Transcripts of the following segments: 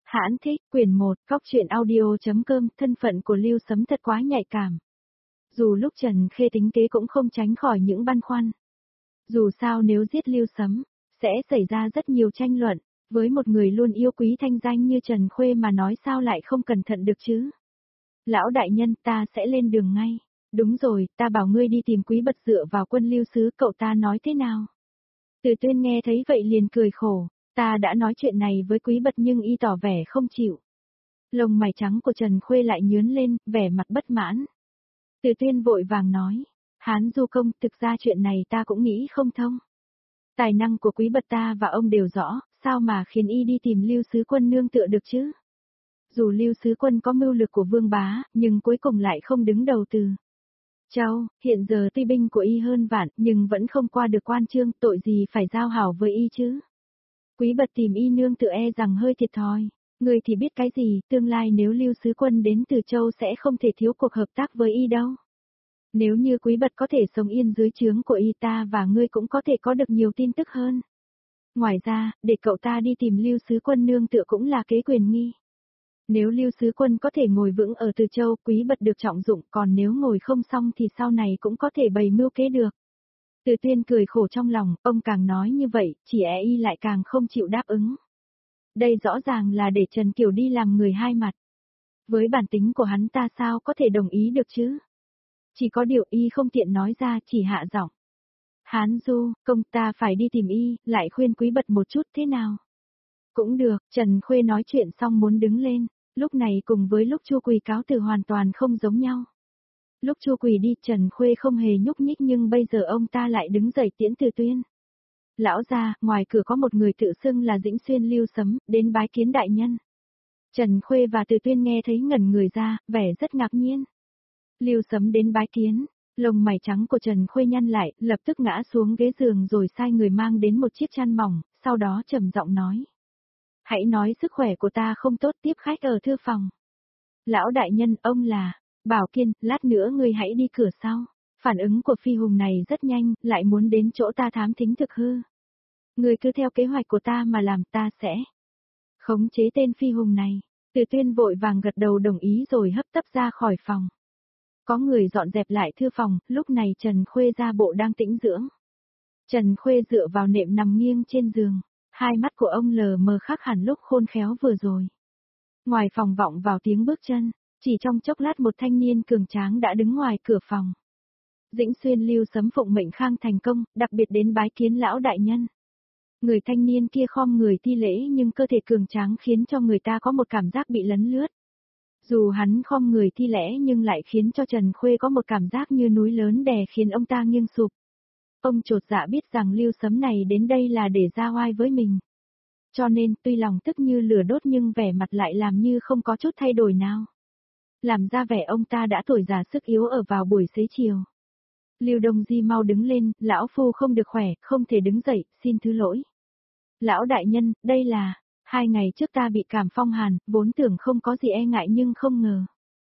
Hãn thích, quyển 1, Cóc truyện audio.com, thân phận của Lưu Sấm thật quá nhạy cảm. Dù lúc Trần Khê tính kế cũng không tránh khỏi những băn khoăn. Dù sao nếu giết Lưu Sấm, sẽ xảy ra rất nhiều tranh luận, với một người luôn yêu quý thanh danh như Trần Khuê mà nói sao lại không cẩn thận được chứ. Lão đại nhân, ta sẽ lên đường ngay. Đúng rồi, ta bảo ngươi đi tìm Quý Bật dựa vào Quân Lưu Sứ, cậu ta nói thế nào? Từ Tuyên nghe thấy vậy liền cười khổ. Ta đã nói chuyện này với Quý Bật nhưng y tỏ vẻ không chịu. Lông mày trắng của Trần Khuê lại nhướng lên, vẻ mặt bất mãn. Từ Tuyên vội vàng nói, Hán Du công, thực ra chuyện này ta cũng nghĩ không thông. Tài năng của Quý Bật ta và ông đều rõ, sao mà khiến y đi tìm Lưu Sứ Quân nương tựa được chứ? Dù Lưu Sứ Quân có mưu lực của Vương Bá, nhưng cuối cùng lại không đứng đầu từ Châu, hiện giờ tuy binh của y hơn vạn, nhưng vẫn không qua được quan chương, tội gì phải giao hảo với y chứ? Quý Bật tìm y nương tựa e rằng hơi thiệt thòi. Người thì biết cái gì, tương lai nếu Lưu Sứ Quân đến từ Châu sẽ không thể thiếu cuộc hợp tác với y đâu. Nếu như Quý Bật có thể sống yên dưới trướng của y, ta và ngươi cũng có thể có được nhiều tin tức hơn. Ngoài ra, để cậu ta đi tìm Lưu Sứ Quân nương tựa cũng là kế quyền nghi. Nếu Lưu Sứ Quân có thể ngồi vững ở Từ Châu, Quý Bật được trọng dụng, còn nếu ngồi không xong thì sau này cũng có thể bày mưu kế được. Từ Tuyên cười khổ trong lòng, ông càng nói như vậy, chỉ e y lại càng không chịu đáp ứng. Đây rõ ràng là để Trần Kiều đi làm người hai mặt. Với bản tính của hắn ta sao có thể đồng ý được chứ? Chỉ có điều y không tiện nói ra, chỉ hạ giọng. Hán Du, công, ta phải đi tìm y, lại khuyên Quý Bật một chút thế nào? Cũng được, Trần Khuê nói chuyện xong muốn đứng lên, lúc này cùng với lúc Chu Quỳ cáo từ hoàn toàn không giống nhau. Lúc Chu Quỳ đi, Trần Khuê không hề nhúc nhích nhưng bây giờ ông ta lại đứng dậy tiễn Từ Tuyên. Lão gia, ngoài cửa có một người tự xưng là Dĩnh Xuyên Lưu Sấm, đến bái kiến đại nhân. Trần Khuê và Từ Tuyên nghe thấy ngẩn người ra, vẻ rất ngạc nhiên. Lưu Sấm đến bái kiến, lông mày trắng của Trần Khuê nhăn lại, lập tức ngã xuống ghế giường rồi sai người mang đến một chiếc chăn mỏng, sau đó trầm giọng nói. Hãy nói sức khỏe của ta không tốt, tiếp khách ở thư phòng. Lão đại nhân, ông là Bảo Kiên, lát nữa ngươi hãy đi cửa sau. Phản ứng của Phi Hùng này rất nhanh, lại muốn đến chỗ ta thám thính thực hư. Ngươi cứ theo kế hoạch của ta mà làm, ta sẽ khống chế tên Phi Hùng này. Từ Tuyên vội vàng gật đầu đồng ý rồi hấp tấp ra khỏi phòng. Có người dọn dẹp lại thư phòng, lúc này Trần Khuê ra bộ đang tĩnh dưỡng. Trần Khuê dựa vào nệm nằm nghiêng trên giường, hai mắt của ông lờ mờ khác hẳn lúc khôn khéo vừa rồi. Ngoài phòng vọng vào tiếng bước chân, chỉ trong chốc lát một thanh niên cường tráng đã đứng ngoài cửa phòng. Dĩnh Xuyên Lưu Sấm phụng mệnh Khang thành công, đặc biệt đến bái kiến lão đại nhân. Người thanh niên kia khom người thi lễ nhưng cơ thể cường tráng khiến cho người ta có một cảm giác bị lấn lướt. Dù hắn khom người thi lễ nhưng lại khiến cho Trần Khuê có một cảm giác như núi lớn đè khiến ông ta nghiêng sụp. Ông chột dạ biết rằng Lưu Sấm này đến đây là để ra oai với mình. Cho nên tuy lòng tức như lửa đốt nhưng vẻ mặt lại làm như không có chút thay đổi nào. Làm ra vẻ ông ta đã tuổi già sức yếu ở vào buổi xế chiều. Lưu Đông Di mau đứng lên, lão phu không được khỏe, không thể đứng dậy, xin thứ lỗi. Lão đại nhân, đây là, 2 ngày trước ta bị cảm phong hàn, vốn tưởng không có gì e ngại nhưng không ngờ.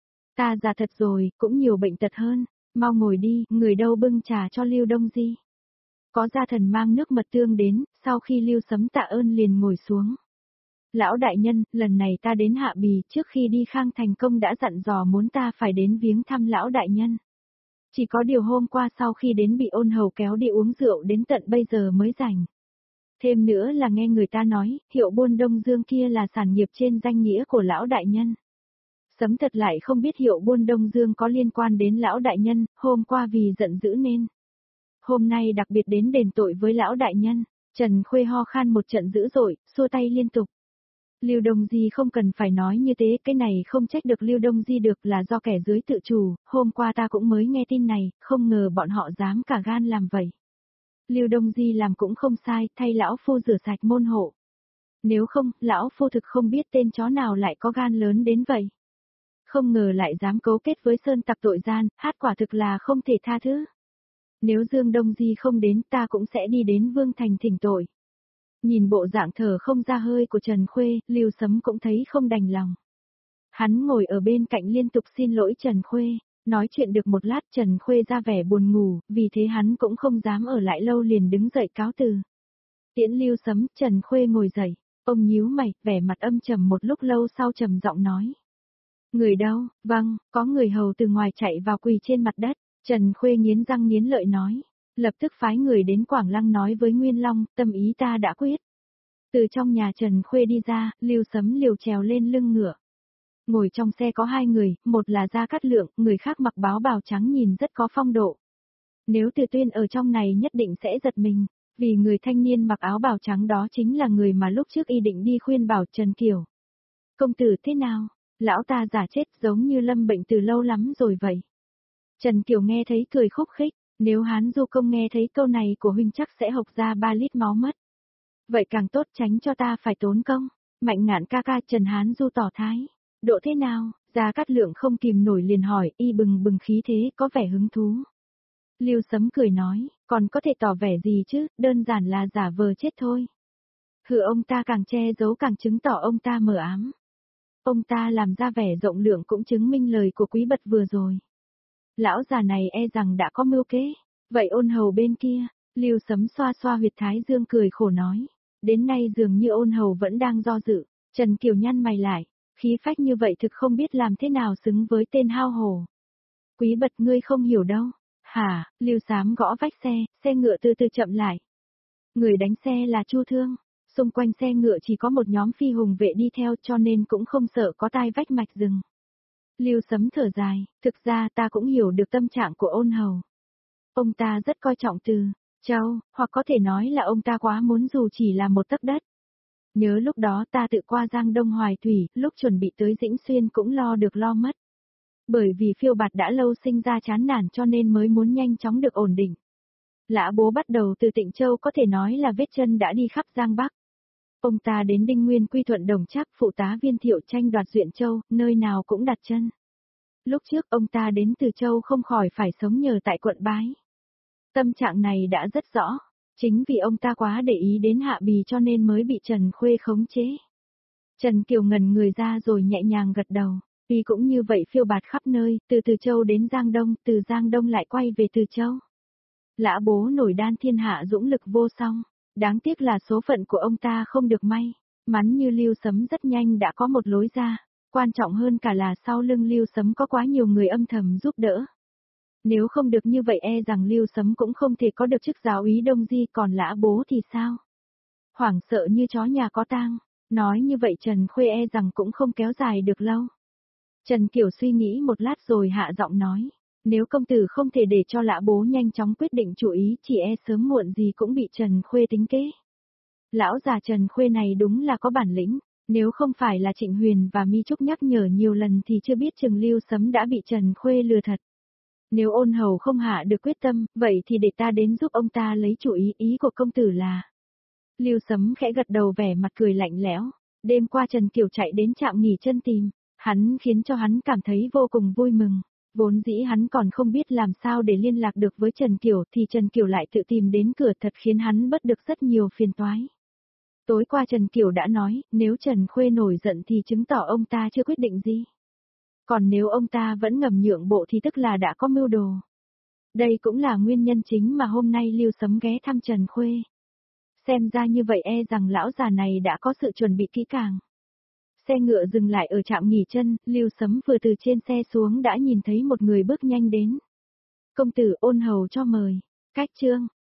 Ta già thật rồi, cũng nhiều bệnh tật hơn, mau ngồi đi, người đâu bưng trà cho Lưu Đông Di. Có gia thần mang nước mật tương đến, sau khi Lưu Sấm tạ ơn liền ngồi xuống. Lão đại nhân, lần này ta đến Hạ Bì, trước khi đi Khang thành công đã dặn dò muốn ta phải đến viếng thăm lão đại nhân. Chỉ có điều hôm qua sau khi đến bị ôn hầu kéo đi uống rượu đến tận bây giờ mới rảnh. Thêm nữa là nghe người ta nói, hiệu buôn Đông Dương kia là sản nghiệp trên danh nghĩa của lão đại nhân. Sấm thật lại không biết hiệu buôn Đông Dương có liên quan đến lão đại nhân, hôm qua vì giận dữ nên. Hôm nay đặc biệt đến đền tội với lão đại nhân. Trần Khuê ho khan một trận dữ dội, xua tay liên tục. Lưu Đông Di không cần phải nói như thế, cái này không trách được Lưu Đông Di được là do kẻ dưới tự chủ, hôm qua ta cũng mới nghe tin này, không ngờ bọn họ dám cả gan làm vậy. Lưu Đông Di làm cũng không sai, thay lão phu rửa sạch môn hộ. Nếu không, lão phu thực không biết tên chó nào lại có gan lớn đến vậy. Không ngờ lại dám cấu kết với sơn tặc tội gian, hát quả thực là không thể tha thứ. Nếu Dương Đông Di không đến ta cũng sẽ đi đến Vương Thành thỉnh tội. Nhìn bộ dạng thở không ra hơi của Trần Khuê, Lưu Sấm cũng thấy không đành lòng. Hắn ngồi ở bên cạnh liên tục xin lỗi Trần Khuê, nói chuyện được một lát Trần Khuê ra vẻ buồn ngủ, vì thế hắn cũng không dám ở lại lâu liền đứng dậy cáo từ. Tiễn Lưu Sấm, Trần Khuê ngồi dậy, Ông nhíu mày, vẻ mặt âm trầm một lúc lâu sau trầm giọng nói. Người đâu? Vâng, có người hầu từ ngoài chạy vào quỳ trên mặt đất. Trần Khuê nghiến răng nghiến lợi nói. Lập tức phái người đến Quảng Lăng nói với Nguyên Long, tâm ý ta đã quyết. Từ trong nhà Trần Khuê đi ra, Lưu Sấm liều trèo lên lưng ngựa. Ngồi trong xe có hai người, một là Gia Cát Lượng, người khác mặc báo bào trắng nhìn rất có phong độ. Nếu Từ Tuyên ở trong này nhất định sẽ giật mình, vì người thanh niên mặc áo bào trắng đó chính là người mà lúc trước y định đi khuyên bảo Trần Kiều. Công tử thế nào? Lão ta giả chết giống như lâm bệnh từ lâu lắm rồi vậy. Trần Kiều nghe thấy cười khúc khích, nếu Hán Du công nghe thấy câu này của huynh chắc sẽ hộc ra 3 lít máu mất. Vậy càng tốt tránh cho ta phải tốn công. Mạnh Ngạn ca ca Trần Hán Du tỏ thái. Độ thế nào? Gia Cát Lượng không kìm nổi liền hỏi, y bừng bừng khí thế có vẻ hứng thú. Lưu Sấm cười nói, còn có thể tỏ vẻ gì chứ, đơn giản là giả vờ chết thôi. Hừ, ông ta càng che giấu càng chứng tỏ ông ta mờ ám. Ông ta làm ra vẻ rộng lượng cũng chứng minh lời của Quý Bật vừa rồi. Lão già này e rằng đã có mưu kế. Vậy Ôn Hầu bên kia, Lưu Sấm xoa xoa huyệt thái dương cười khổ nói. Đến nay dường như Ôn Hầu vẫn đang do dự. Trần Kiều nhăn mày lại, khí phách như vậy thực không biết làm thế nào xứng với tên hao hồ. Quý Bật ngươi không hiểu đâu. Hả? Lưu Sám gõ vách xe ngựa từ từ chậm lại. Người đánh xe là Chu Thương. Xung quanh xe ngựa chỉ có một nhóm phi hùng vệ đi theo cho nên cũng không sợ có tai vách mạch rừng. Lưu Sấm thở dài, thực ra ta cũng hiểu được tâm trạng của Ôn Hầu. Ông ta rất coi trọng Từ Châu, hoặc có thể nói là ông ta quá muốn dù chỉ là một tấc đất. Nhớ lúc đó ta tự qua Giang Đông Hoài Thủy, lúc chuẩn bị tới Dĩnh Xuyên cũng lo được lo mất. Bởi vì phiêu bạt đã lâu sinh ra chán nản cho nên mới muốn nhanh chóng được ổn định. Lã Bố bắt đầu từ Tịnh Châu có thể nói là vết chân đã đi khắp Giang Bắc. Ông ta đến Đinh Nguyên quy thuận Đồng Trác, phụ tá Viên Thiệu tranh đoạt Duyện Châu, nơi nào cũng đặt chân. Lúc trước ông ta đến Từ Châu không khỏi phải sống nhờ tại quận Bái. Tâm trạng này đã rất rõ, chính vì ông ta quá để ý đến Hạ Bì cho nên mới bị Trần Khuê khống chế. Trần Kiều ngẩn người ra rồi nhẹ nhàng gật đầu, vì cũng như vậy phiêu bạt khắp nơi, từ Từ Châu đến Giang Đông, từ Giang Đông lại quay về Từ Châu. Lã Bố nổi đan thiên hạ dũng lực vô song, đáng tiếc là số phận của ông ta không được may, mắn như Lưu Sấm rất nhanh đã có một lối ra, quan trọng hơn cả là sau lưng Lưu Sấm có quá nhiều người âm thầm giúp đỡ. Nếu không được như vậy e rằng Lưu Sấm cũng không thể có được chức giáo úy Đông Di, còn Lã Bố thì sao? Hoảng sợ như chó nhà có tang, nói như vậy Trần Khuê e rằng cũng không kéo dài được lâu. Trần Kiều suy nghĩ một lát rồi hạ giọng nói, nếu công tử không thể để cho Lã Bố nhanh chóng quyết định chủ ý chỉ e sớm muộn gì cũng bị Trần Khuê tính kế. Lão già Trần Khuê này đúng là có bản lĩnh, nếu không phải là Trịnh Huyền và Mi Trúc nhắc nhở nhiều lần thì chưa biết chừng Lưu Sấm đã bị Trần Khuê lừa thật. Nếu Ôn Hầu không hạ được quyết tâm, vậy thì để ta đến giúp ông ta lấy chủ ý của công tử là. Lưu Sấm khẽ gật đầu vẻ mặt cười lạnh lẽo, đêm qua Trần Kiều chạy đến trạm nghỉ chân tìm, hắn khiến cho hắn cảm thấy vô cùng vui mừng. Vốn dĩ hắn còn không biết làm sao để liên lạc được với Trần Kiều thì Trần Kiều lại tự tìm đến cửa thật khiến hắn bớt được rất nhiều phiền toái. Tối qua Trần Kiều đã nói, nếu Trần Khuê nổi giận thì chứng tỏ ông ta chưa quyết định gì. Còn nếu ông ta vẫn ngầm nhượng bộ thì tức là đã có mưu đồ. Đây cũng là nguyên nhân chính mà hôm nay Lưu Sấm ghé thăm Trần Khuê. Xem ra như vậy e rằng lão già này đã có sự chuẩn bị kỹ càng. Xe ngựa dừng lại ở trạm nghỉ chân, Lưu Sấm vừa từ trên xe xuống đã nhìn thấy một người bước nhanh đến. Công tử Ôn Hầu cho mời. Cách chương